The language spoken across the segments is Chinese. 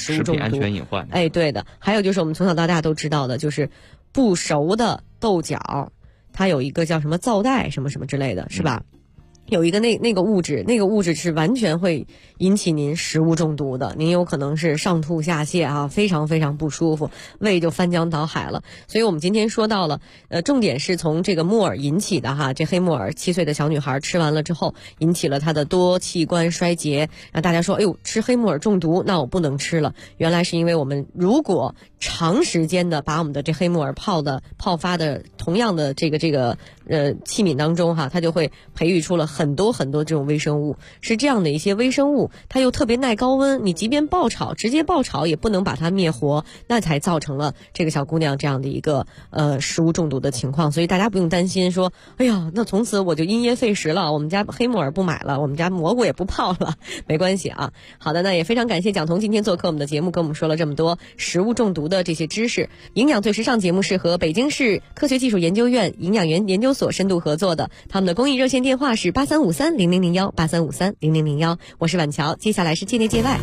食物中毒、 食品安全隐患。 哎，对的。还有就是我们从小到大都知道的，就是不熟的豆角，它有一个叫什么皂带什么什么之类的，是吧？有一个那个物质是完全会引起您食物中毒的，您有可能是上吐下泻啊，非常非常不舒服，胃就翻江倒海了。所以我们今天说到了，重点是从这个木耳引起的哈，这黑木耳7岁的小女孩吃完了之后，引起了她的多器官衰竭，让大家说，哎呦，吃黑木耳中毒，那我不能吃了。原来是因为我们如果长时间的把我们的这黑木耳泡发的同样的这个器皿当中哈，它就会培育出了很多很多这种微生物，是这样的一些微生物，它又特别耐高温，你即便直接爆炒也不能把它灭活，那才造成了这个小姑娘这样的一个食物中毒的情况。所以大家不用担心说，哎呀，那从此我就因噎废食了，我们家黑木耳不买了，我们家蘑菇也不泡了，没关系啊。好的，那也非常感谢蒋彤今天做客我们的节目，跟我们说了这么多食物中毒的这些知识。营养最时尚节目是和北京市科学技术研究院营养研究所深度合作的，他们的公益热线电话是83530001 83530001。我是婉乔，接下来是界内界外。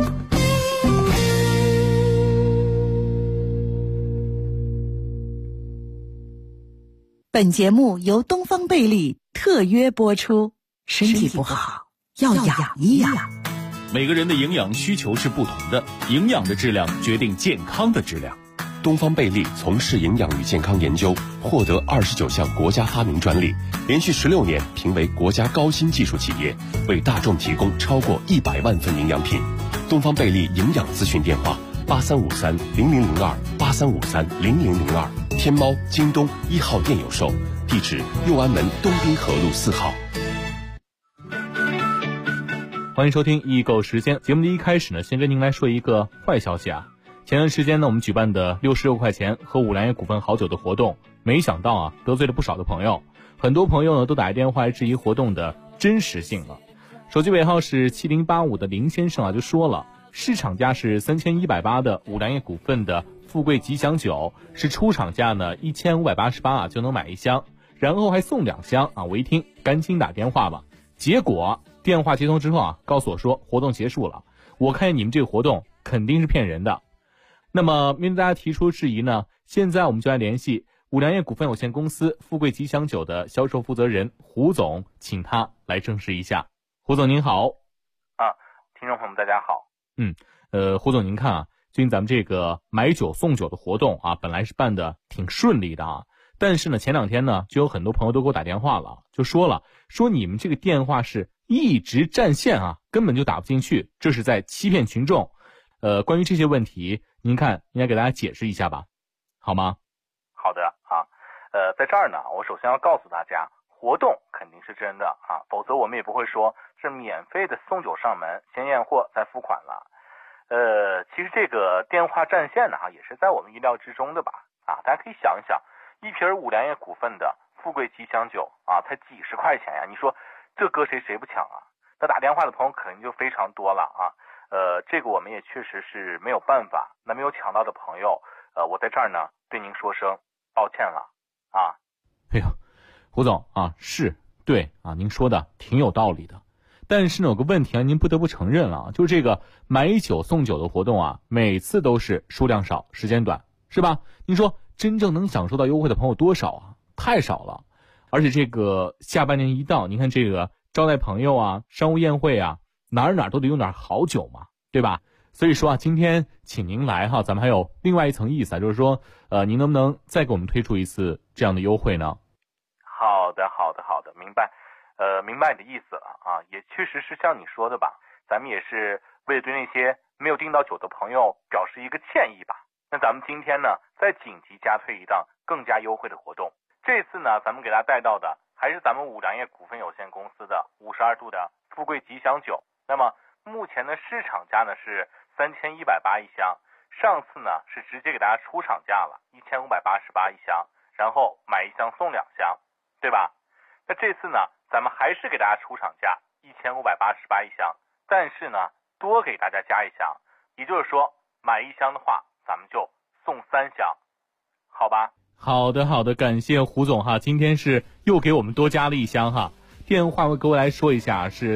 本节目由东方贝利特约播出，身体不好要养一养。 每个人的营养需求是不同的，营养的质量决定健康的质量。 东方贝利从事营养与健康研究，获得29项国家发明专利，连续16年评为国家高新技术企业，为大众提供超过100万份营养品。东方贝利营养咨询电话：83530002 83530002，天猫、京东1号店有售，地址右安门东滨河路4号。 欢迎收听易购时间。节目的一开始呢，先跟您来说一个坏消息啊。前段时间呢，我们举办的66块钱喝五粮液股份好酒的活动，没想到啊，得罪了不少的朋友。很多朋友呢都打电话质疑活动的真实性了。手机尾号是7085的林先生啊就说了，市场价是3180的五粮液股份的富贵吉祥酒是出厂价呢1588啊就能买1箱，然后还送2箱啊。我一听赶紧打电话吧，结果电话接通之后啊，告诉我说活动结束了。我看见你们这个活动肯定是骗人的。那么面对大家提出质疑呢，现在我们就来联系五粮液股份有限公司富贵吉祥酒的销售负责人胡总，请他来证实一下。胡总您好。 听众朋友们大家好。 胡总您看啊，最近咱们这个买酒送酒的活动啊，本来是办的挺顺利的啊，但是呢前2天呢就有很多朋友都给我打电话了，就说你们这个电话是一直占线啊，根本就打不进去，这是在欺骗群众。关于这些问题，您看应该给大家解释一下吧，好吗？ 好的啊，在这儿呢，我首先要告诉大家，活动肯定是真的啊，否则我们也不会说是免费的送酒上门，先验货再付款了。其实这个电话占线呢，也是在我们意料之中的吧？啊，大家可以想一想，一瓶五粮液股份的富贵吉祥酒啊，才几十块钱呀，你说这搁谁不抢啊？那打电话的朋友肯定就非常多了啊。这个我们也确实是没有办法。那没有抢到的朋友，我在这儿呢对您说声抱歉了啊。 哎呦，胡总啊，是对啊，您说的挺有道理的。但是呢，有个问题啊，您不得不承认了，就是这个买酒送酒的活动啊，每次都是数量少，时间短，是吧？您说真正能享受到优惠的朋友多少啊？太少了。而且这个下半年一到，您看这个招待朋友啊，商务宴会啊，哪儿都得用点好酒嘛，对吧？所以说啊，今天请您来哈，咱们还有另外一层意思啊，就是说，您能不能再给我们推出一次这样的优惠呢？ 好的，明白。明白你的意思了啊，也确实是像你说的吧，咱们也是为了对那些没有订到酒的朋友表示一个歉意吧。那咱们今天呢，再紧急加推一档更加优惠的活动。这次呢，咱们给大家带到的还是咱们五粮液股份有限公司的52度的富贵吉祥酒。那么目前的市场价呢是3180一箱，上次呢是直接给大家出厂价了1588一箱，然后买1箱送2箱，对吧？那这次呢，咱们还是给大家出厂价1588一箱，但是呢多给大家加1箱，也就是说买1箱的话，咱们就送3箱，好吧？ 好的，感谢胡总哈，今天是又给我们多加了1箱哈。 电话为各位来说一下是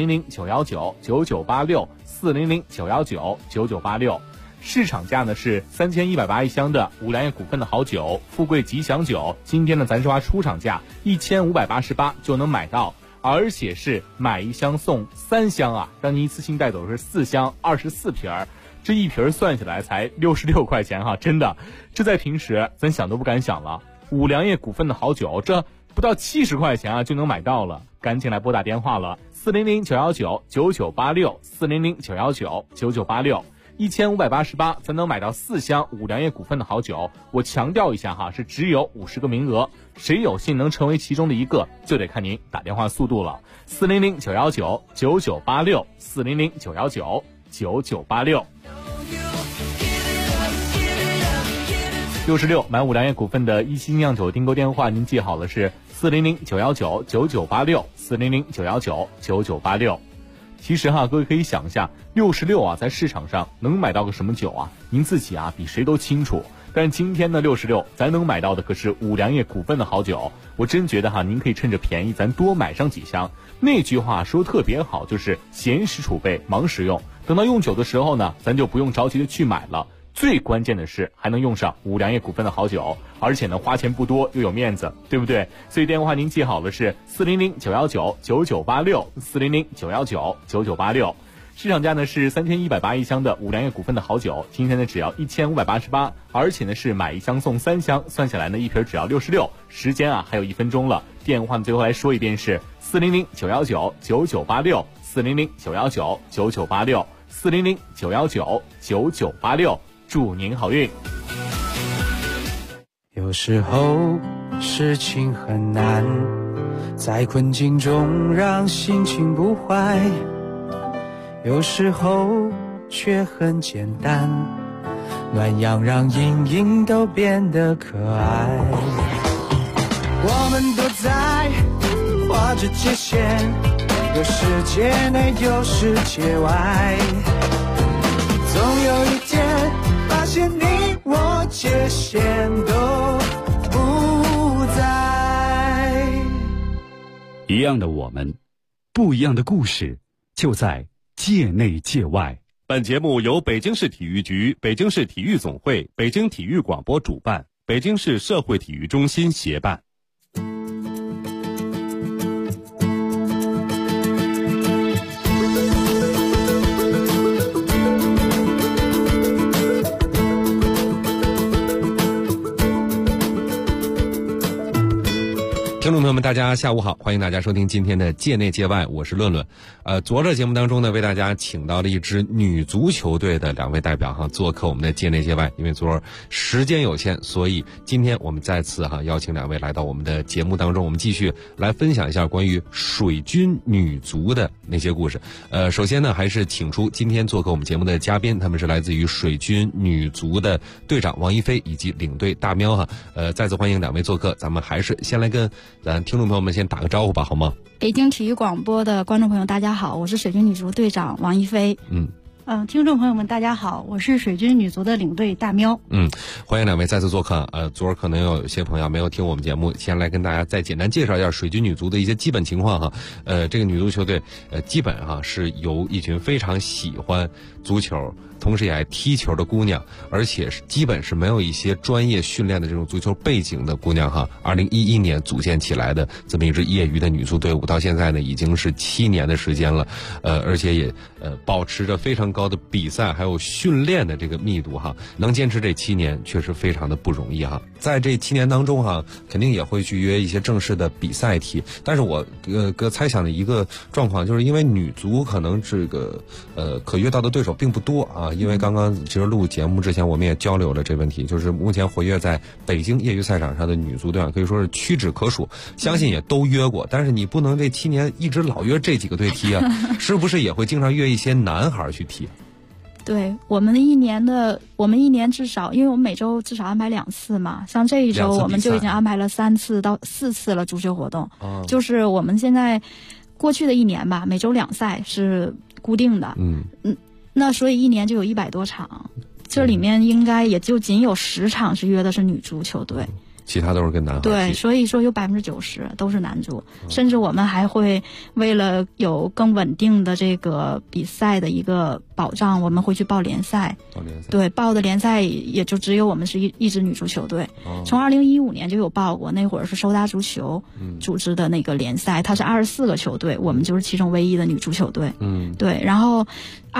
400-919-9986，400-919-9986。市场价呢是3180一箱的五粮液股份的好酒富贵吉祥酒，今天呢咱说话出厂价1588就能买到，而且是买一箱送3箱啊，让你一次性带走是4箱24瓶儿，这一瓶算下来才66块钱哈，真的，这在平时咱想都不敢想了。五粮液股份的好酒，这不到70块钱啊就能买到了，赶紧来拨打电话了，400-919-9986，400-919-9986，1588才能买到4箱五粮液股份的好酒。我强调一下哈，是只有50个名额，谁有幸能成为其中的一个，就得看您打电话速度了。400-919-9986，400-919-9986。66买五粮液股份的一期酿酒订购电话，您记好了是400-919-9986，400-919-9986。其实哈，各位可以想一下，66啊，在市场上能买到个什么酒啊？您自己啊比谁都清楚。但是今天的66，咱能买到的可是五粮液股份的好酒。我真觉得哈，您可以趁着便宜，咱多买上几箱。那句话说特别好，就是闲时储备，忙时用。等到用酒的时候呢，咱就不用着急的去买了。最关键的是还能用上五粮液股份的好酒，而且呢花钱不多又有面子，对不对？所以电话您记好了是400-919-9986，400-919-9986。市场价呢是3180一箱的五粮液股份的好酒，今天呢只要1588，而且呢是买一箱送3箱，算下来呢一瓶只要66。时间啊还有1分钟了，电话最后来说一遍是400-919-9986，400-919-9986，400-919-9986。祝您好运。 有时候事情很难，在困境中让心情不坏，有时候却很简单，暖阳让阴影都变得可爱。我们都在画着界限，有世界内有世界外，总有一天发现你我界限都不在。 一样的我们，不一样的故事，就在界内界外。 本节目由北京市体育局、北京市体育总会、北京体育广播主办，北京市社会体育中心协办。 听众朋友们，大家下午好，欢迎大家收听今天的界内界外，我是论论。昨儿的节目当中呢，为大家请到了一支女足球队的2位代表哈，做客我们的界内界外。因为昨儿时间有限，所以今天我们再次邀请2位来到我们的节目当中，我们继续来分享一下关于水军女足的那些故事。首先呢，还是请出今天做客我们节目的嘉宾，他们是来自于水军女足的队长王一飞以及领队大喵哈。再次欢迎2位做客，咱们还是先来跟咱听众朋友们先打个招呼吧，好吗？ 北京体育广播的观众朋友大家好，我是水军女足队长王一飞。 听众朋友们大家好，我是水军女足的领队大喵。 欢迎2位再次做客。昨儿可能有些朋友没有听我们节目，先来跟大家再简单介绍一下水军女足的一些基本情况哈。这个女足球队基本是由一群非常喜欢足球，同时也爱踢球的姑娘，而且是基本是没有一些专业训练的这种足球背景的姑娘哈。2011年组建起来的这么一支业余的女足队伍，到现在呢已经是7年的时间了，而且也保持着非常高的比赛还有训练的这个密度哈，能坚持这7年确实非常的不容易哈。在这7年当中哈，肯定也会去约一些正式的比赛踢，但是我猜想的一个状况，就是因为女足可能这个可约到的对手并不多啊。因为刚刚其实录节目之前我们也交流了这问题，就是目前活跃在北京业余赛场上的女足队可以说是屈指可数，相信也都约过，但是你不能这7年一直老约这几个队踢啊，是不是也会经常约一些男孩去踢？ 对，我们一年至少，因为我们每周至少安排2次嘛，像这一周我们就已经安排了3次到4次了足球活动。就是我们现在过去的1年吧，每周2赛是固定的。那所以1年就有100多场，这里面应该也就仅有10场是约的是女足球队。 其他都是跟男孩踢。 对，所以说有90%都是男足，甚至我们还会为了有更稳定的这个比赛的一个保障，我们会去报联赛。对，报的联赛也就只有我们是一支女足球队。从2015年就有报过，那会儿是收达足球组织的那个联赛，它是24个球队，我们就是其中唯一的女足球队。对，然后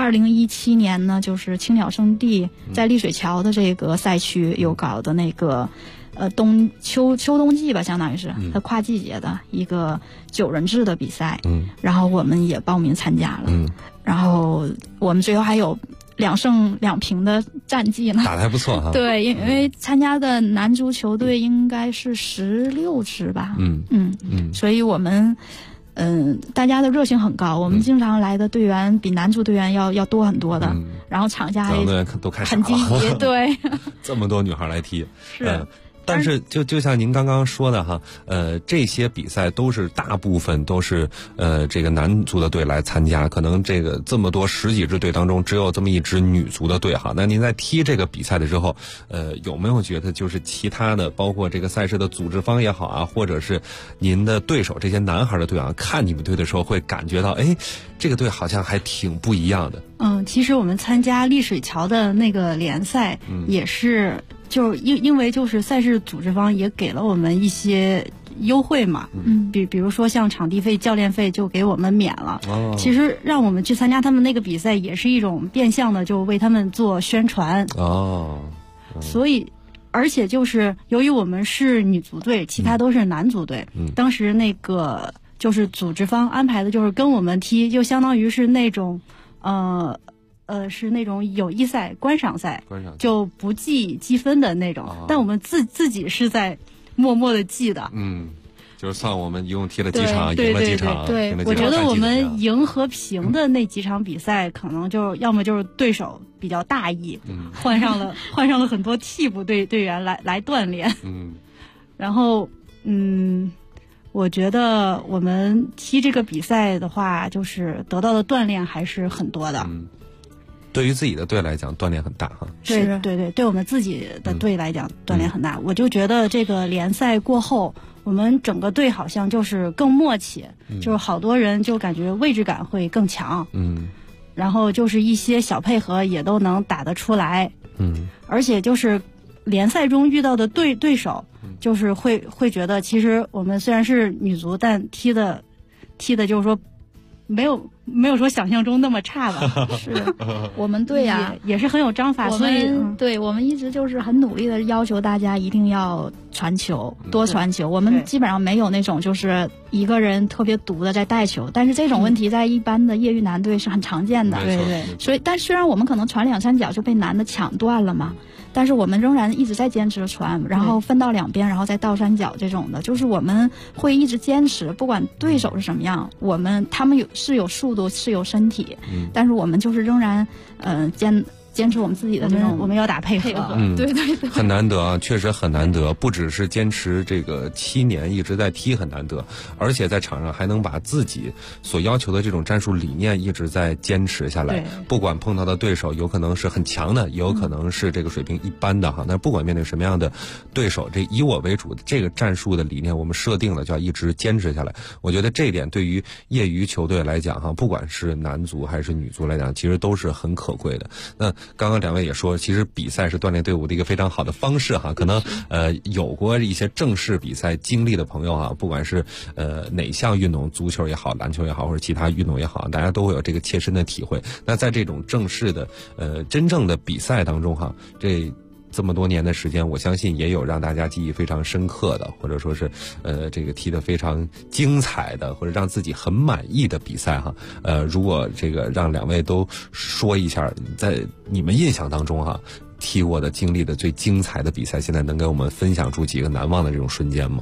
2017年呢，就是青鸟圣地在丽水桥的这个赛区有搞的那个秋冬季吧，相当于是它跨季节的一个9人制的比赛。然后我们也报名参加了。然后我们最后还有2胜2平的战绩呢， 打得还不错哈。 对，因为参加的男足球队应该是16支吧。所以我们大家的热情很高，我们经常来的队员比男足队员要多很多的。然后场下还都开始很积极。对， 这么多女孩来踢。 是。 但是就像您刚刚说的哈，这些比赛都是大部分都是这个男足的队来参加，可能这么多10几支队当中只有这么一支女足的队哈。那您在踢这个比赛的时候，有没有觉得就是其他的，包括这个赛事的组织方也好啊，或者是您的对手这些男孩的队啊，看你们队的时候会感觉到，哎，这个队好像还挺不一样的。 其实我们参加丽水桥的那个联赛也是。就是因为就是赛事组织方也给了我们一些优惠嘛，比如说像场地费、教练费就给我们免了。其实让我们去参加他们那个比赛也是一种变相的就为他们做宣传。所以而且就是由于我们是女足队，其他都是男足队，当时那个就是组织方安排的就是跟我们踢，就相当于是那种是那种友谊赛、观赏赛，就不计积分的那种。但我们自己是在默默的记的。 就是算我们一共踢了几场，赢了几场。 对，我觉得我们赢和平的那几场比赛，可能就要么就是对手比较大意，换上了很多替补队员来锻炼。然后我觉得我们踢这个比赛的话，就是得到的锻炼还是很多的。 对于自己的队来讲，锻炼很大哈。 对我们自己的队来讲，锻炼很大。我就觉得这个联赛过后，我们整个队好像就是更默契，就是好多人就感觉位置感会更强。然后就是一些小配合也都能打得出来。而且就是联赛中遇到的对手，就是会觉得其实我们虽然是女足，但踢的就是说没有说想象中那么差吧。 是我们队呀也是很有章法，所以我们一直就是很努力的要求大家一定要传球，多传球。我们基本上没有那种就是一个人特别独的在带球，但是这种问题在一般的业余男队是很常见的。 对， 所以但虽然我们可能传2、3脚就被男的抢断了嘛，但是我们仍然一直在坚持传，然后分到2边，然后再倒3脚这种的，就是我们会一直坚持，不管对手是什么样，他们是有速度，是有身体，但是我们就是仍然坚持我们自己的这种， 我们要打配合。 对， 很难得啊，确实很难得。不只是坚持这个7年一直在踢很难得，而且在场上还能把自己所要求的这种战术理念一直在坚持下来。不管碰到的对手有可能是很强的，也有可能是这个水平一般的哈。但不管面对什么样的对手，这以我为主这个战术的理念，我们设定了就要一直坚持下来。我觉得这一点对于业余球队来讲哈，不管是男足还是女足来讲，其实都是很可贵的。那刚刚2位也说，其实比赛是锻炼队伍的一个非常好的方式哈。可能有过一些正式比赛经历的朋友哈，不管是哪项运动，足球也好，篮球也好，或者其他运动也好，大家都会有这个切身的体会。那在这种正式的真正的比赛当中哈，这么多年的时间，我相信也有让大家记忆非常深刻的，或者说是这个踢得非常精彩的，或者让自己很满意的比赛哈。如果这个让2位都说一下，在你们印象当中哈，踢过的经历的最精彩的比赛，现在能给我们分享出几个难忘的这种瞬间吗？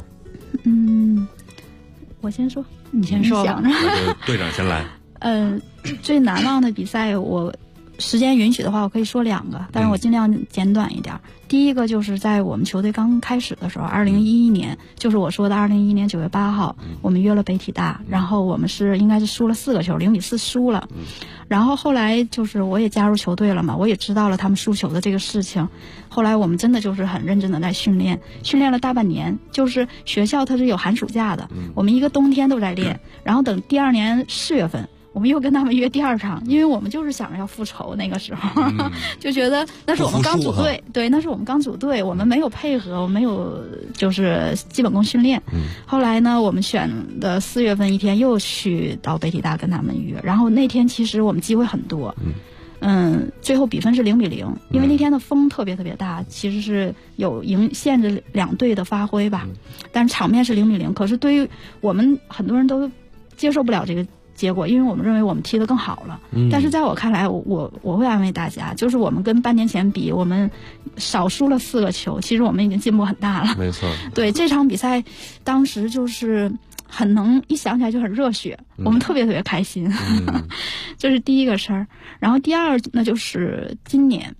我先说， 你先说吧。 队长先来。 最难忘的比赛，我时间允许的话，我可以说2个，但是我尽量简短一点。第一个就是在我们球队刚开始的时候，2011年，就是我说的2011年9月8号，我们约了北体大，然后我们应该是输了4个球，0-4输了。然后后来就是我也加入球队了嘛，我也知道了他们输球的这个事情。后来我们真的就是很认真的在训练了大半年，就是学校它是有寒暑假的，我们一个冬天都在练，然后等第2年4月份。我们又跟他们约第2场，因为我们就是想着要复仇，那个时候、就觉得那是我们刚组队，对，那是我们刚组队，我们没有配合，我们没有就是基本功训练。后来呢，我们选的4月份一天又去到北体大跟他们约，然后那天其实我们机会很多，最后比分是0-0，因为那天的风特别特别大，其实是有限制2队的发挥吧，但是场面是0-0，可是对于我们很多人都接受不了这个结果，因为我们认为我们踢得更好了。但是在我看来，我会安慰大家，就是我们跟半年前比，我们少输了4个球，其实我们已经进步很大了。 没错。对， 这场比赛当时就是一想起来就很热血，我们特别特别开心。这是第一个事儿。然后第二呢，就是今年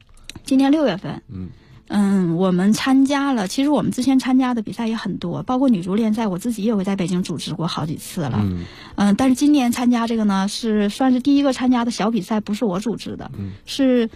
6月份。我们参加了，其实我们之前参加的比赛也很多，包括女足联赛，我自己也会在北京组织过好几次了。但是今年参加这个呢，算是第一个参加的小比赛，不是我组织的，是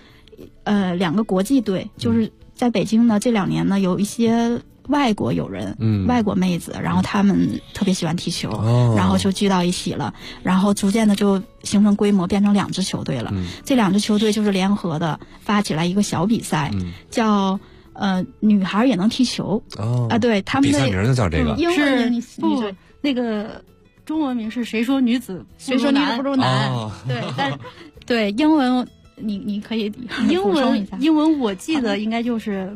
2个国际队，就是在北京呢这2年呢有一些外国友人，外国妹子，然后他们特别喜欢踢球，然后就聚到一起了，然后逐渐的就形成规模，变成2支球队了。这2支球队就是联合的发起来一个小比赛，叫女孩也能踢球。对，他们的比赛名就叫这个。 英文不，那个中文名是谁说女子不如男？对，但对英文你可以英文我记得应该就是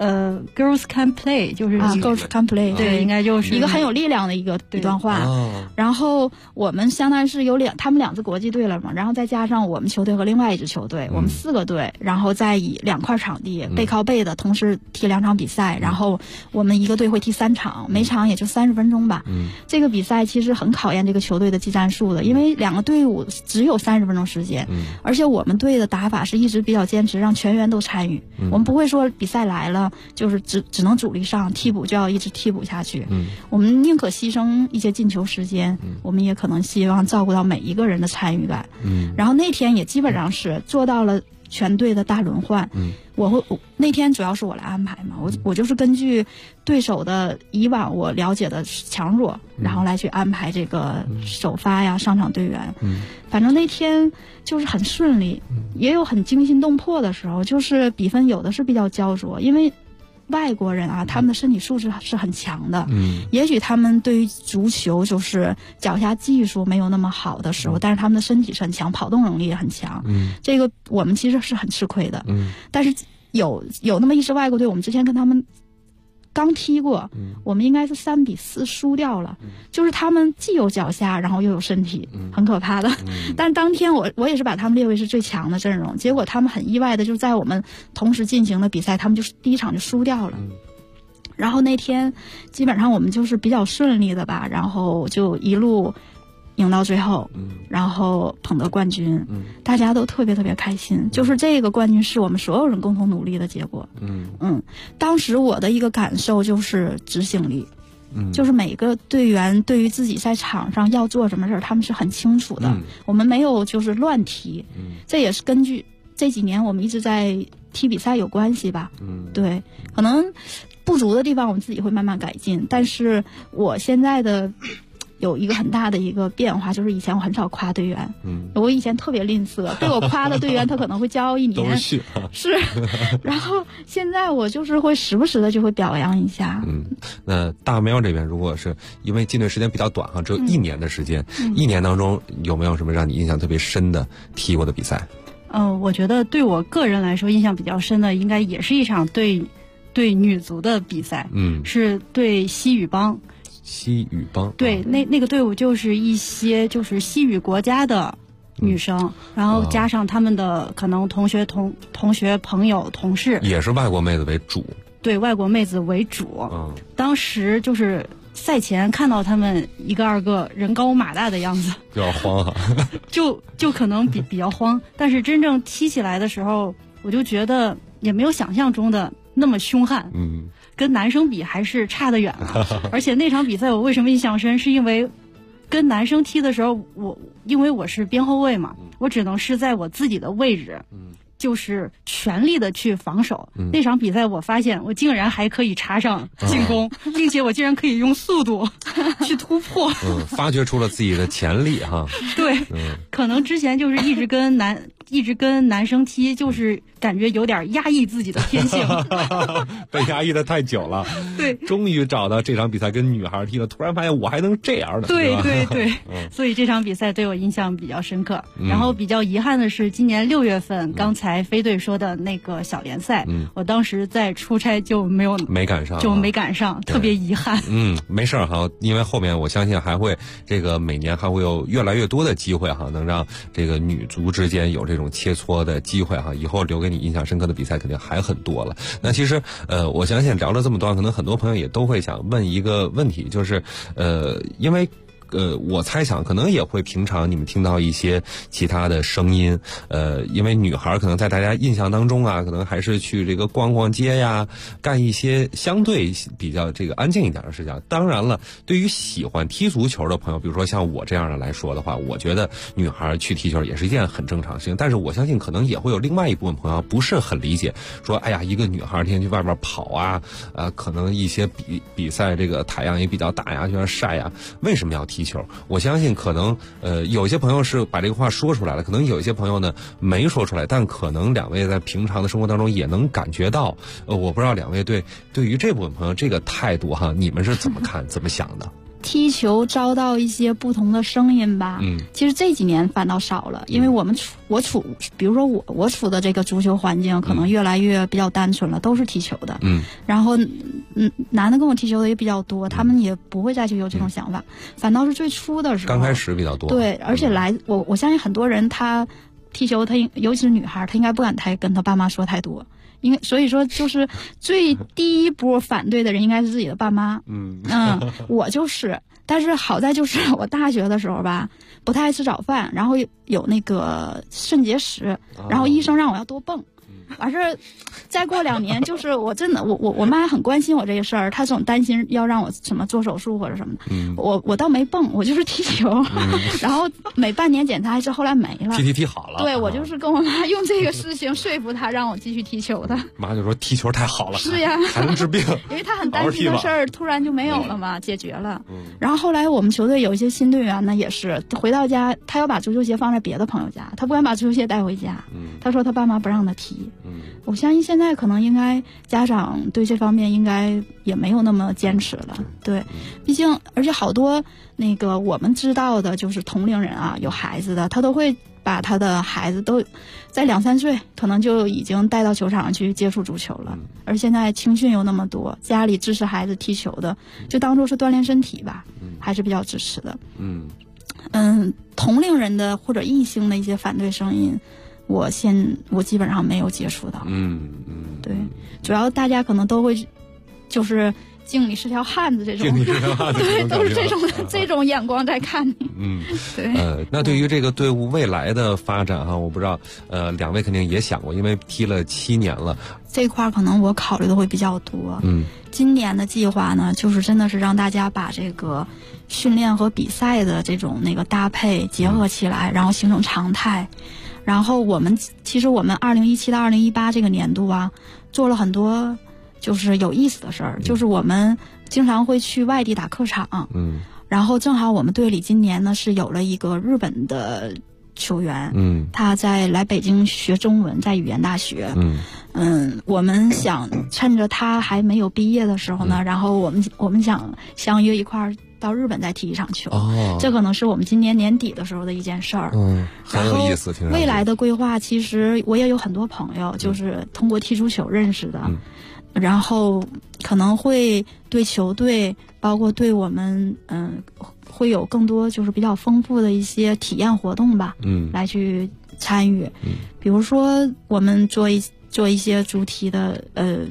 girls can play， 就是 girls can play， 对，应该就是一个很有力量的一段话。然后我们相当于是他们2支国际队了嘛，然后再加上我们球队和另外一支球队，我们4个队，然后再以2块场地背靠背的同时踢2场比赛，然后我们一个队会踢3场，每场也就30分钟吧。这个比赛其实很考验这个球队的技战术的，因为2个队伍只有30分钟时间，而且我们队的打法是一直比较坚持，让全员都参与。我们不会说比赛来了就是只能主力上，替补就要一直替补下去。我们宁可牺牲一些进球时间，我们也可能希望照顾到每一个人的参与感。然后那天也基本上是做到了全队的大轮换。那天主要是我来安排嘛，我就是根据对手的以往我了解的强弱，然后来去安排这个首发呀、上场队员。反正那天就是很顺利，也有很惊心动魄的时候，就是比分有的是比较焦灼，因为外国人啊，他们的身体素质是很强的。也许他们对于足球就是脚下技术没有那么好的时候，但是他们的身体是很强，跑动能力也很强。这个我们其实是很吃亏的。但是有那么一支外国队，我们之前跟他们刚踢过，我们应该是3-4输掉了。就是他们既有脚下，然后又有身体，很可怕的。但是当天我也是把他们列为是最强的阵容，结果他们很意外的就在我们同时进行的比赛，他们就是第1场就输掉了。然后那天基本上我们就是比较顺利的吧，然后就一路赢到最后，然后捧得冠军，大家都特别特别开心。就是这个冠军是我们所有人共同努力的结果。当时我的一个感受就是执行力，就是每个队员对于自己在场上要做什么事儿，他们是很清楚的。我们没有就是乱踢，这也是根据这几年我们一直在踢比赛有关系吧。对，可能不足的地方我们自己会慢慢改进，但是我现在的有一个很大的一个变化，就是以前我很少夸队员，我以前特别吝啬，被我夸的队员他可能会骄傲1年，是，然后现在我就是会时不时的就会表扬一下。 那大喵这边如果是因为进队时间比较短只有1年的时间，1年当中有没有什么让你印象特别深的踢过的比赛？ 我觉得对我个人来说印象比较深的，应该也是一场对女足的比赛，是对西语邦。 西语邦， 对，那个队伍就是一些就是西语国家的女生，然后加上他们的可能同学朋友同事， 也是外国妹子为主。 对，外国妹子为主。当时就是赛前看到他们一个二个人高马大的样子， 有点慌哈， 就可能比较慌。但是真正踢起来的时候，我就觉得也没有想象中的那么凶悍。跟男生比还是差得远了。而且那场比赛我为什么印象深，是因为跟男生踢的时候，因为我是边后卫嘛，我只能是在我自己的位置，就是全力的去防守。那场比赛我发现我竟然还可以插上进攻，并且我竟然可以用速度去突破， 发掘出了自己的潜力哈。 对，可能之前就是一直跟男生踢，就是感觉有点压抑自己的天性， 被压抑的太久了。 对， 终于找到这场比赛跟女孩踢了，突然发现我还能这样的。 对对对，所以这场比赛对我印象比较深刻。然后比较遗憾的是，今年6月份刚才飞队说的那个小联赛，我当时在出差就没赶上，特别遗憾。 没事哈，因为后面我相信还会这个每年还会有越来越多的机会哈，能让这个女足之间有这种切磋的机会哈，以后留给你印象深刻的比赛肯定还很多了。那其实我相信聊了这么多，可能很多朋友也都会想问一个问题，就是因为我猜想可能也会平常你们听到一些其他的声音，因为女孩可能在大家印象当中啊，可能还是去这个逛逛街呀，干一些相对比较这个安静一点的事情。当然了，对于喜欢踢足球的朋友，比如说像我这样的来说的话，我觉得女孩去踢球也是一件很正常的事情。但是我相信可能也会有另外一部分朋友不是很理解，说哎呀，一个女孩天天去外面跑啊，可能一些比赛这个太阳也比较大呀，就像晒呀，为什么要踢球？我相信可能有些朋友是把这个话说出来了，可能有一些朋友呢没说出来，但可能两位在平常的生活当中也能感觉到。我不知道两位对于这部分朋友这个态度哈，你们是怎么看怎么想的？ 踢球遭到一些不同的声音吧，其实这几年反倒少了，因为比如说我处的这个足球环境可能越来越比较单纯了，都是踢球的，然后男的跟我踢球的也比较多，他们也不会再去有这种想法，反倒是最初的时候， 刚开始比较多， 对，而且我相信很多人他踢球，尤其是女孩，她应该不敢跟她爸妈说太多。所以说就是最第一波反对的人应该是自己的爸妈，我就是，但是好在就是我大学的时候吧，不太爱吃早饭，然后有那个肾结石，然后医生让我要多蹦。完事儿，再过2年，就是我真的，我妈很关心我这个事儿，她总担心要让我什么做手术或者什么的。我倒没蹦，我就是踢球，然后每半年检查一次，后来没了。 踢好了。 对，我就是跟我妈用这个事情说服她，让我继续踢球的。 妈就说踢球太好了， 是呀， 还能治病。 因为她很担心的事儿突然就没有了嘛，解决了。然后后来我们球队有一些新队员呢，也是回到家，他要把足球鞋放在别的朋友家，他不敢把足球鞋带回家。他说他爸妈不让他踢。我相信现在可能应该家长对这方面应该也没有那么坚持了，对，毕竟而且好多那个我们知道的就是同龄人啊，有孩子的，他都会把他的孩子都在2、3岁可能就已经带到球场上去接触足球了，而现在青训又那么多，家里支持孩子踢球的，就当做是锻炼身体吧，还是比较支持的。同龄人的或者异性的一些反对声音，我基本上没有接触到。对，主要大家可能都会就是敬你是条汉子这种，对，都是这种眼光在看你。 对。那对于这个队伍未来的发展哈，我不知道两位肯定也想过，因为踢了7年了， 这块可能我考虑的会比较多。今年的计划呢，就是真的是让大家把这个训练和比赛的这种那个搭配结合起来，然后形成常态。然后其实我们2017到2018这个年度啊，做了很多就是有意思的事儿，就是我们经常会去外地打客场，然后正好我们队里今年呢是有了一个日本的球员，他来北京学中文，在语言大学，我们想趁着他还没有毕业的时候呢，然后我们想相约一块儿到日本再踢一场球，这可能是我们今年年底的时候的一件事儿。 很有意思。 未来的规划，其实我也有很多朋友，就是通过踢足球认识的，然后可能会对球队，包括对我们，会有更多就是比较丰富的一些体验活动吧，来去参与。比如说我们做一些主题的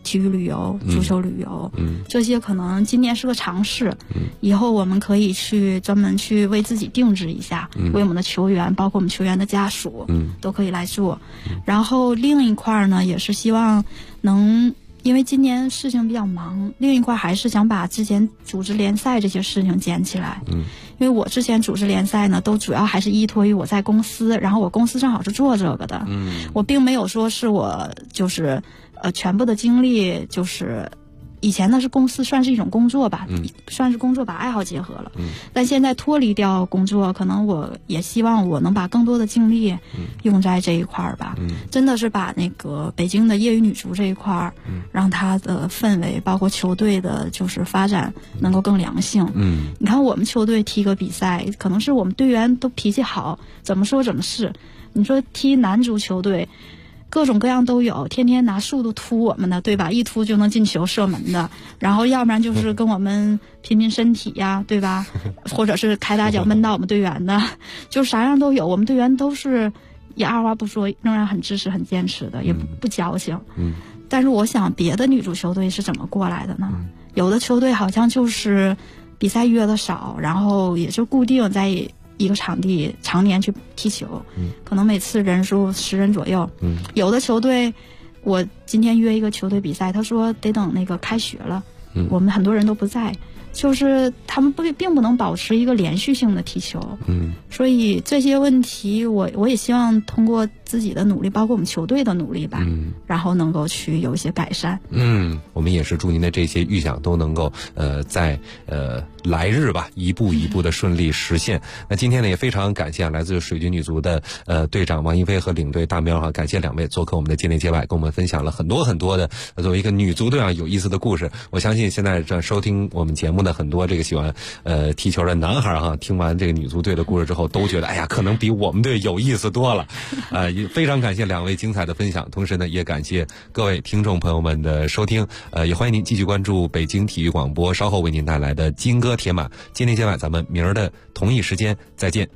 体育旅游、足球旅游，这些可能今年是个尝试，以后我们可以去专门去为自己定制一下，为我们的球员，包括我们球员的家属，都可以来做。然后另一块呢，也是希望能。因为今年事情比较忙，另一块还是想把之前组织联赛这些事情捡起来。因为我之前组织联赛呢，都主要还是依托于我在公司，然后我公司正好是做这个的。我并没有说是我就是全部的精力就是。以前呢是公司算是一种工作吧，算是工作把爱好结合了。但现在脱离掉工作，可能我也希望我能把更多的精力用在这一块儿吧。真的是把那个北京的业余女足这一块儿，让它的氛围，包括球队的就是发展能够更良性。你看我们球队踢个比赛，可能是我们队员都脾气好，怎么说怎么是。你说踢男足球队。各种各样都有，天天拿速度突我们的，对吧？一突就能进球射门的，然后要不然就是跟我们拼拼身体呀，对吧？或者是开大脚闷到我们队员的，就啥样都有。我们队员都是也二话不说，仍然很支持、很坚持的，也不矫情。但是我想，别的女足球队是怎么过来的呢？有的球队好像就是比赛约的少，然后也就固定在一个场地常年去踢球，可能每次人数10人左右。有的球队，我今天约一个球队比赛，他说得等那个开学了，我们很多人都不在，就是他们并不能保持一个连续性的踢球。所以这些问题我也希望通过自己的努力，包括我们球队的努力吧，然后能够去有一些改善。 我们也是祝您的这些预想都能够在来日吧一步一步的顺利实现。那今天呢也非常感谢来自水军女足的队长王一飞和领队大喵哈，感谢两位做客我们的界内界外，跟我们分享了很多很多的作为一个女足队有意思的故事。我相信现在这收听我们节目的很多这个喜欢踢球的男孩哈，听完这个女足队的故事之后，都觉得哎呀，可能比我们队有意思多了。也非常感谢两位精彩的分享，同时呢也感谢各位听众朋友们的收听。也欢迎您继续关注北京体育广播，稍后为您带来的金戈铁马。界内界外，咱们明儿的同一时间再见。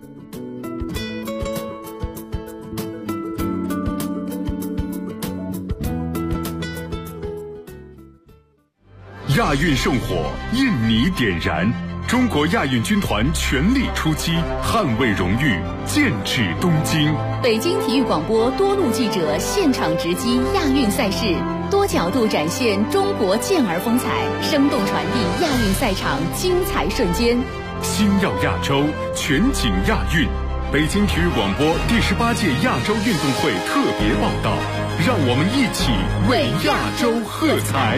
亚运圣火，印尼点燃，中国亚运军团全力出击，捍卫荣誉，剑指东京。 北京体育广播多路记者现场直击亚运赛事，多角度展现中国健儿风采，生动传递亚运赛场精彩瞬间。 星耀亚洲，全景亚运。北京体育广播第18届亚洲运动会特别报道，让我们一起为亚洲喝彩。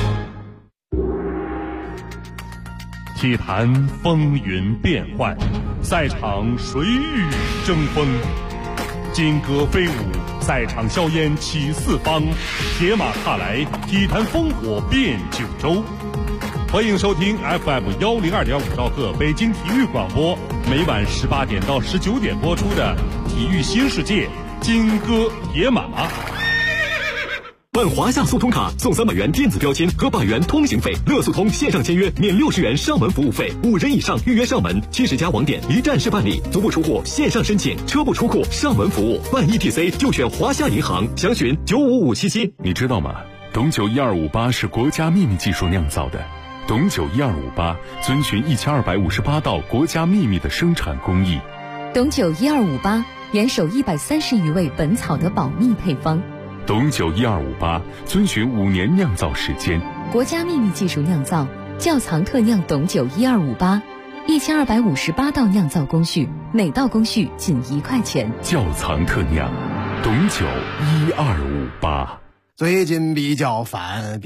体坛风云变幻，赛场水雨争锋，金戈飞舞，赛场硝烟起四方，铁马踏来，体坛烽火遍九州。欢迎收听 FM102.5兆赫北京体育广播，每晚18点到19点播出的《体育新世界》金戈铁马。 办华夏速通卡送300元电子标签和100元通行费，乐速通线上签约免60元上门服务费，5人以上预约上门，70家网点一站式办理，足不出户线上申请，车不出库上门服务，办 ETC 就选华夏银行，详询95577。 你知道吗？董酒1258是国家秘密技术酿造的，董酒1258遵循1258道国家秘密的生产工艺。 董酒1258严守130余位本草的保密配方。 董酒1258遵循5年酿造时间， 国家秘密技术酿造，窖藏特酿董酒1258，1258道酿造工序，每道工序仅1块钱。 窖藏特酿，董酒1258。 最近比较烦，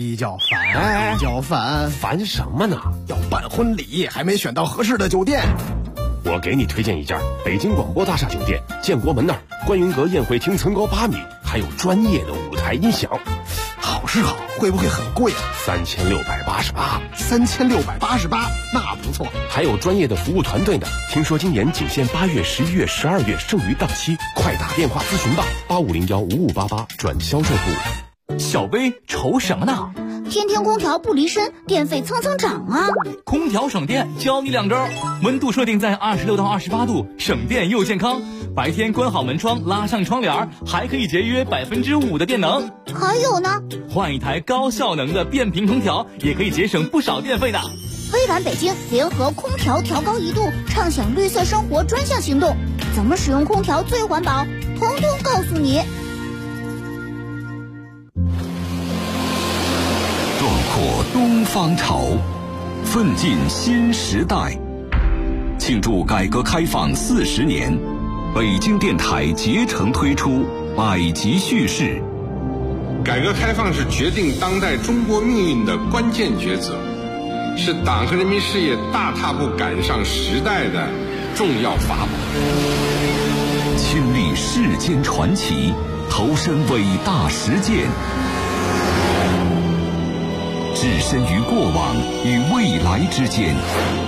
烦什么呢？ 要办婚礼，还没选到合适的酒店。 我给你推荐一家北京广播大厦酒店，建国门那儿，观云阁宴会厅层高8米，还有专业的舞台音响。 好是好，会不会很贵啊？3688，那不错。 还有专业的服务团队呢。听说今年仅限8月、11月、12月，剩余档期，快打电话咨询吧，85015588转销售部。 小薇愁什么呢？ 天天空调不离身，电费蹭蹭涨啊！ 空调省电，教你2招：温度设定在26到28度，省电又健康。白天关好门窗，拉上窗帘，还可以节约5%的电能。 还有呢， 换一台高效能的变频空调，也可以节省不少电费的。 微软北京联合空调调高1度，畅享绿色生活专项行动，怎么使用空调最环保？通通告诉你。 壮阔东方潮，奋进新时代。庆祝改革开放40年，北京电台竭诚推出百集叙事。 改革开放是决定当代中国命运的关键抉择，是党和人民事业大踏步赶上时代的重要法宝。 亲历世间传奇，投身伟大实践，置身于过往与未来之间，